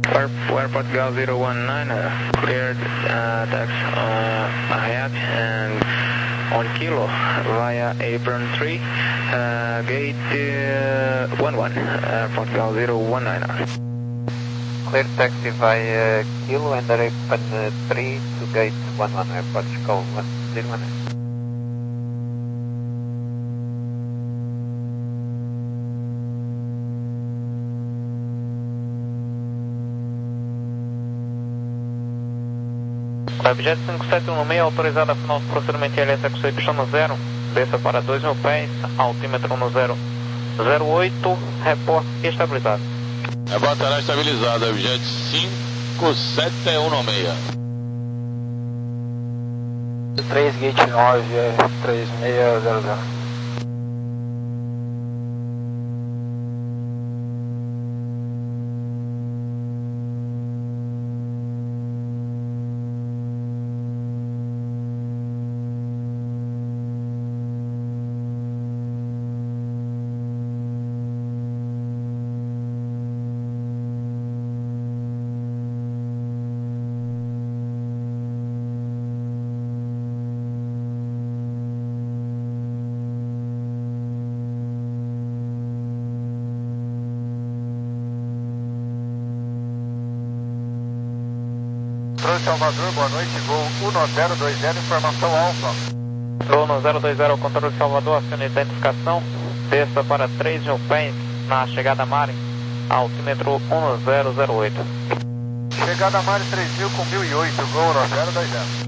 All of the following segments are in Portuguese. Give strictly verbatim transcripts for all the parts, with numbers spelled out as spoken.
Air, airport Gal zero one nine, uh, cleared uh, tax uh, ahead and on Kilo via apron three, uh, gate uh, one one, airport Gal zero one nine. Clear taxi via Kilo and apron three to gate one one, airport Gal one zero one nine. Webjet cinco sete um seis, autorizado a final do procedimento I L S X Y zero, desça para dois mil pés, altímetro no zero zero oito, reporte estabilizado. É batalha estabilizada, Webjet cinco sete um seis. três gate nove, três seis zero zero. Controle Salvador, boa noite, voo um zero dois zero, informação alfa. Voo um zero dois zero, controle Salvador, acione identificação, desça para três mil pés, na chegada Mare, altímetro um zero zero oito. Chegada Mare três mil com mil e oito, voo um zero dois zero.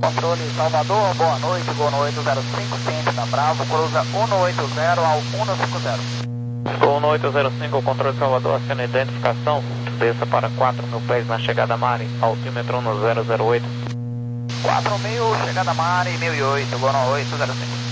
Controle Salvador, boa noite, gol no oito zero cinco, ciente da Bravo, cruza um oito zero ao um cinco zero. Gol no oito zero cinco, controle Salvador, acena identificação, desça para quatro mil pés na chegada Mari, altímetro no zero zero oito. quatro mil, chegada Mari, mil e oito, gol no oito zero cinco.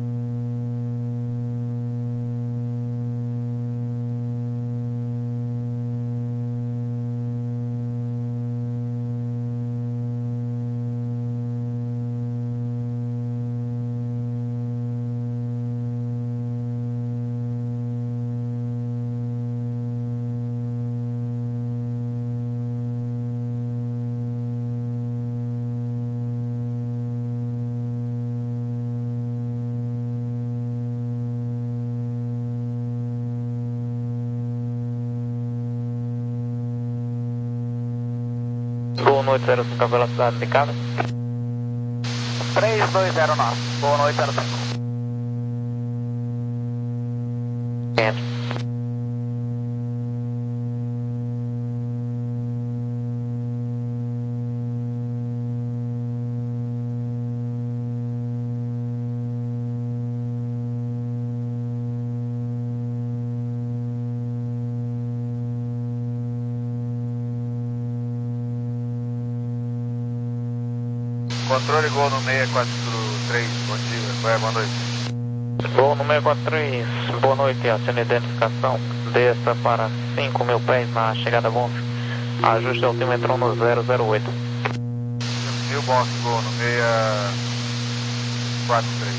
Gol no oito zero cinco, a velocidade indicada. três dois zero nove, gol no oito zero cinco. Enter. Controle gol no seis quatro três, bom dia, boa noite. Gol no seis quatro três, boa noite, acena identificação, desça para cinco mil pés na chegada Bonf, ajuste altímetro no zero zero oito. Viu, Bonf, gol no seis quatro três.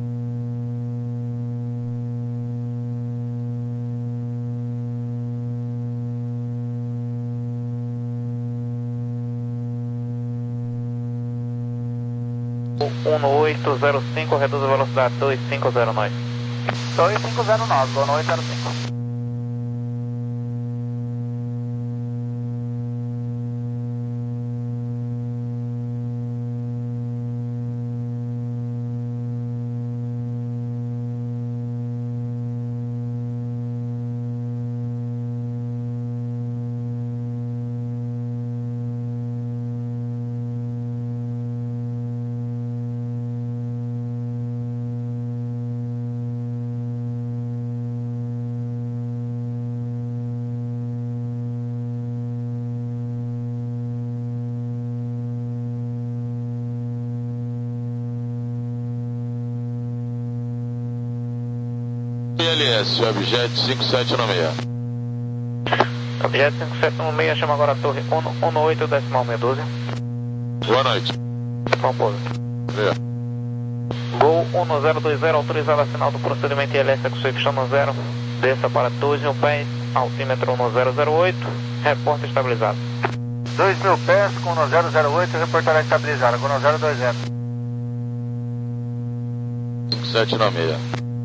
um oito zero cinco, reduz a velocidade dois cinco zero nove. dois cinco zero nove, gol no oito zero cinco. I L S, objeto cinco sete nove seis. Objeto cinco sete um seis, chama agora a torre um oito decimal meia dúzia. Boa noite. Compousa. Obrigado. Gol um zero dois zero, autorizado a sinal do procedimento I L S com Y zero, desça para dois mil pés, altímetro no zero zero oito, reporte estabilizado. dois mil pés com no zero zero oito, reportará estabilizado, gol no zero dois zero. cinco sete nove seis.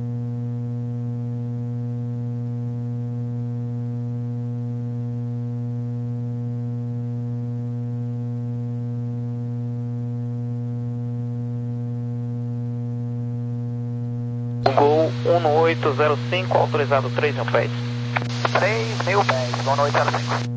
Gol um oito zero cinco, autorizado três mil pés. três mil pés, gol no oito zero cinco.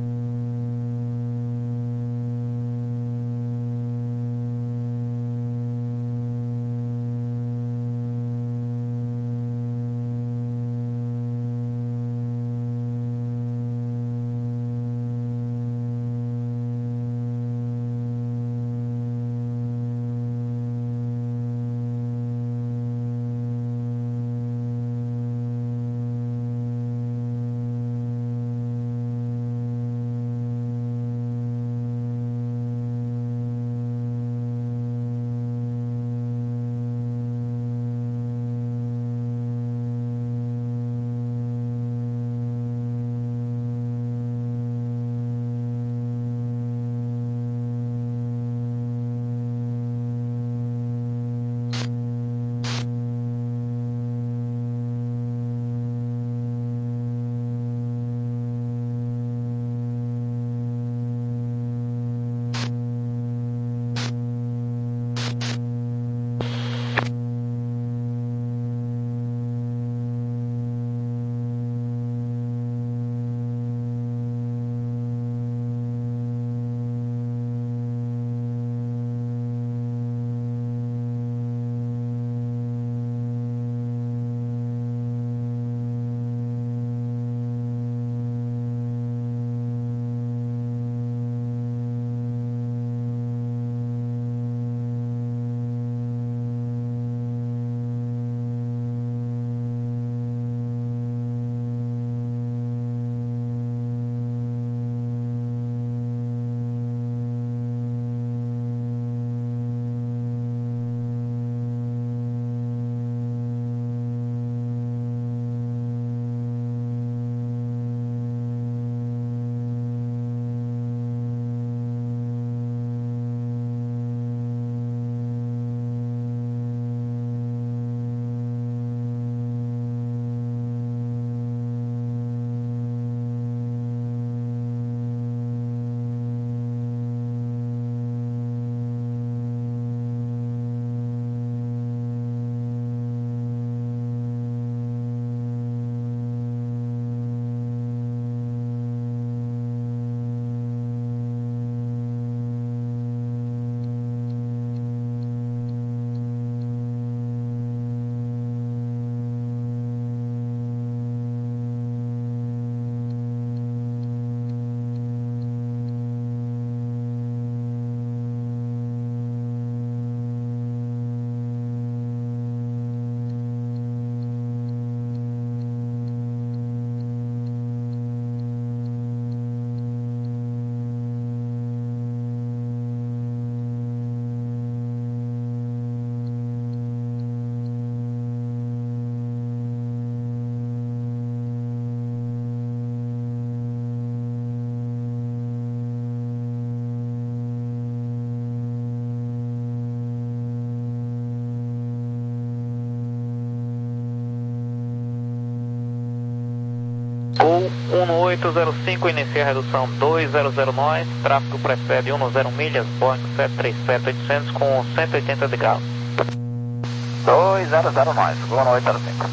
oito zero cinco, inicia a redução dois zero zero nós, tráfego precede um zero milhas, Boeing sete três sete oitocentos com cento e oitenta de galo. dois zero zero nós, Gol oito zero cinco.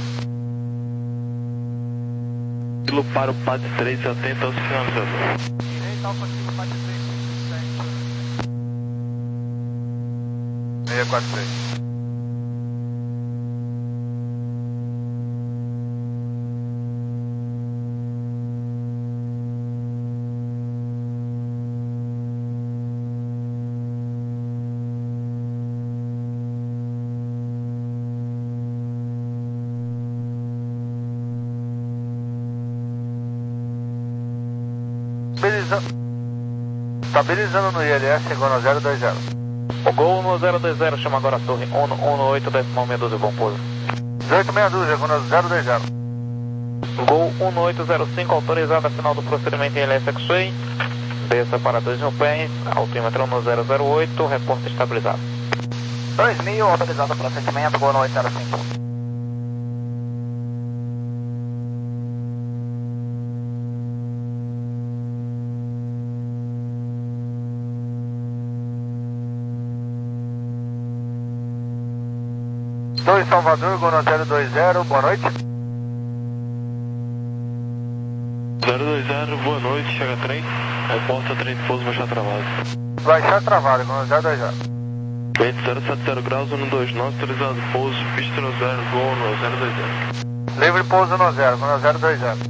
Kilo para o P A D três, atento ao sinalizador. Direito ao contigo, P A D três sete. seis quatro três. Estabilizando no I L S, chegou no zero dois zero. O Gol no zero dois zero, chama agora a torre um um oito, decimal meia dúzia, bom pouso. dezoito meia dúzia, chegou no zero dois zero. Gol um oito zero cinco, autorizado a final do procedimento em L S X-Way. Desça para dois mil pés, altímetro no zero zero oito, reporte estabilizado. dois mil, autorizado procedimento, Gol oito zero cinco. dois Salvador, Gol zero dois zero, boa noite. zero dois zero, boa noite, chega trem. Reporta trem de pouso baixar travado. Baixar travado, Gol zero dois zero. Vento zero sete zero graus, um dois nove, autorizado pouso, pista no zero, Gol no zero dois zero. Livre pouso no zero, Gol zero dois zero.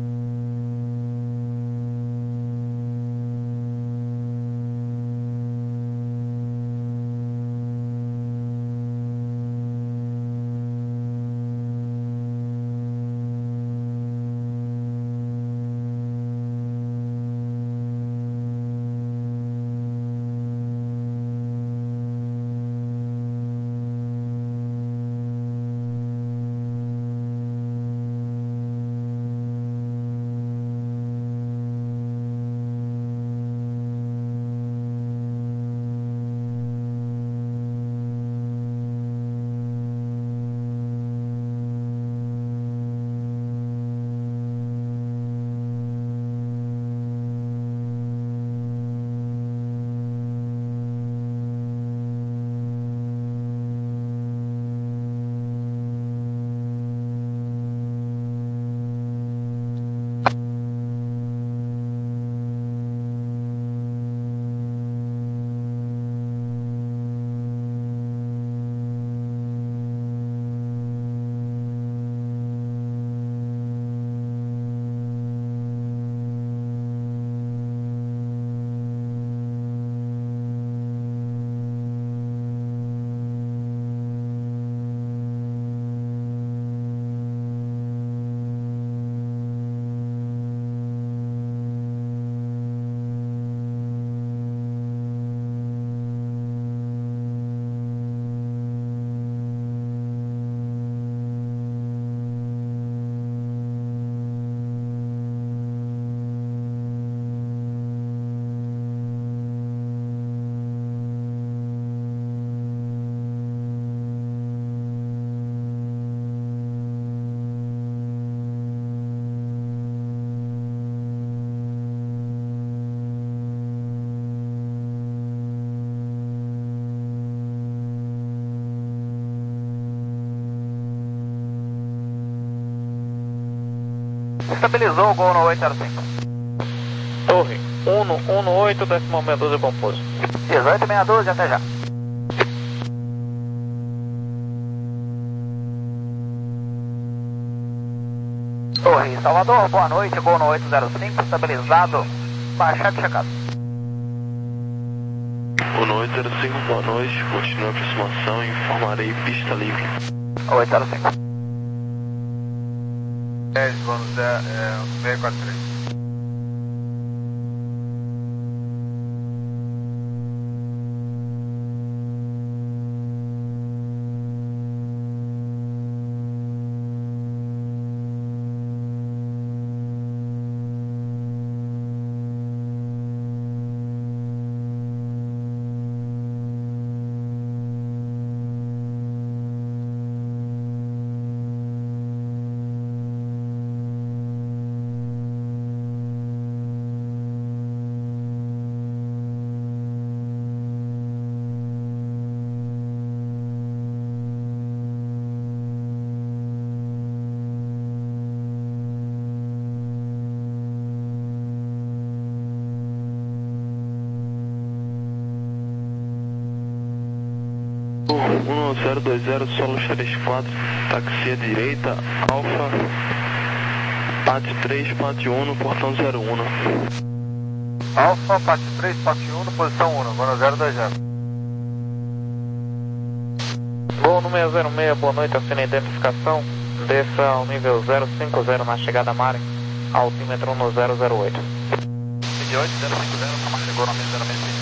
Estabilizou o Gol no oito zero cinco. Torre um um oito, decimal meia dúzia, bom pouso. dezoito meia dúzia, até já. Torre Salvador, boa noite, Gol no oito zero cinco, estabilizado, baixado e checado. O no oito zero cinco, boa noite, continua a aproximação e informarei pista livre. oito zero cinco. dez, vamos é, seis quatro três. um zero dois zero, solo três quatro, táxi à direita, Alfa, Pate três, Pate um, portão zero um. Alfa, Pate três, Pate um, posição um, agora zero dois zero. Voo no seis zero seis, boa noite, assina a identificação, desça ao nível zero cinco zero na chegada a Mare, altímetro no zero zero oito. vinte e oito, zero cinco zero, chegou no zero seis zero.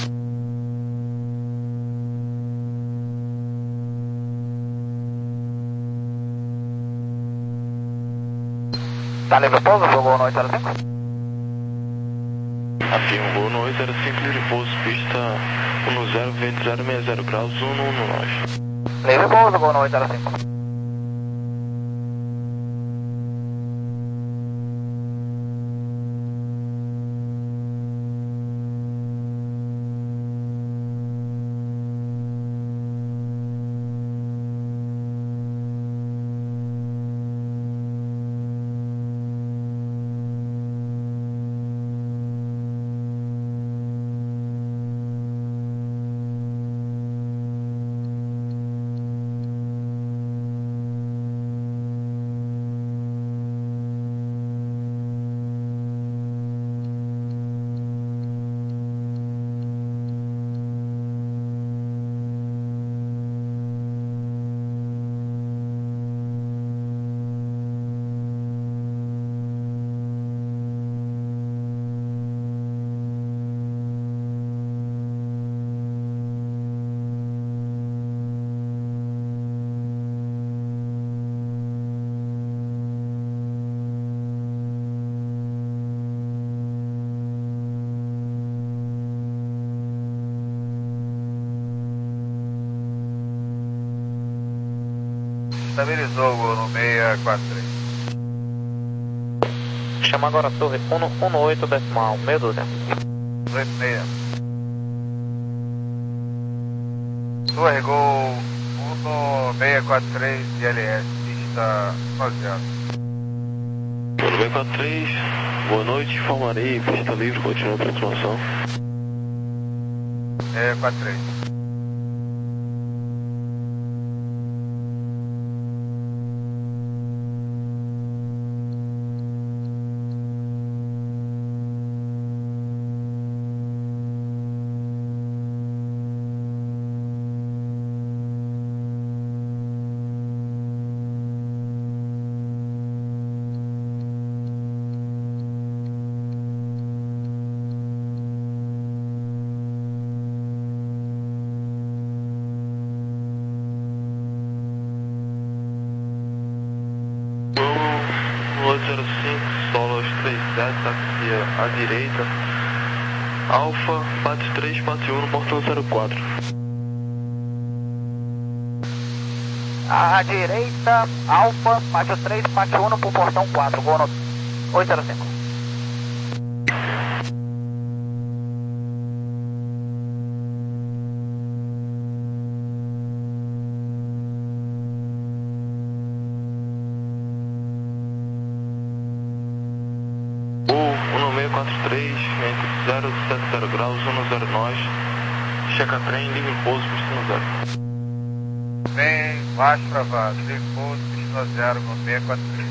Tá livre pouso, voo no oito zero cinco? Aqui um voo no oito zero cinco, livre pouso, pista um zero, vento zero seis zero graus, um no nós. Livre pouso, voo no oito zero cinco. Estabilizou o voo no seis quatro três. Chama agora a torre um no oito decimal, meia dúzia. oito seis. Torre Gol um no seis quatro três I L S, pista baseada. Pelo seis quatro três, boa noite, informarei, pista livre, continua a aproximação. seis quatro três. oito zero cinco, solo três sete, táxi à direita, Alfa, Pate três, Pate um, portão zero quatro. À direita, Alfa, Pate três, Pate um pro portão quatro, voo no oito zero cinco. seis quatro três, entre zero e sete zero graus, um zero nós, checa trem, livre pouso, pista no zero. Trem, baixo travado, livre pouso, pista no zero, no seis quatro três.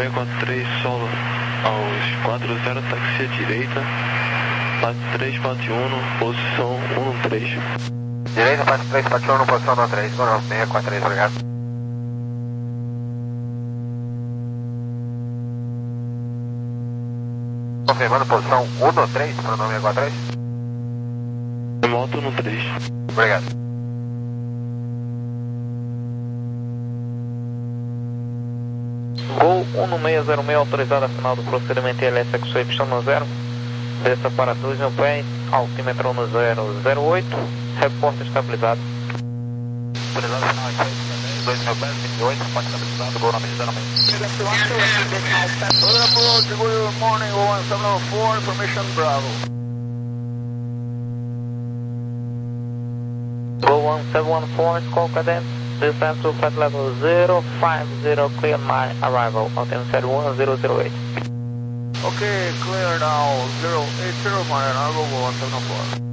seis quatro três solo aos quatro zero, táxi à direita, parte três quatro um, posição um três. Direita, parte três quatro um, posição um três, não, seis quatro três, obrigado. Confirmando posição um três, para o nome quatro três. Moto um três. Obrigado. Gol um seis zero seis, autorizado a final do procedimento I L S X Y zero. Desça para dois mil pés, altímetro no zero zero oito, reporte estabilizado. Autorizado final aqui, dois mil pés, vinte e oito, pode estabilizado, gol nome zero seis. Good morning, one seven four, information Bravo. Gol one seven one four, call cadence, descend to flight level zero five zero, clear my arrival, altimeter one zero zero eight. Okay, clear now, zero eight zero, my arrival, one seven four.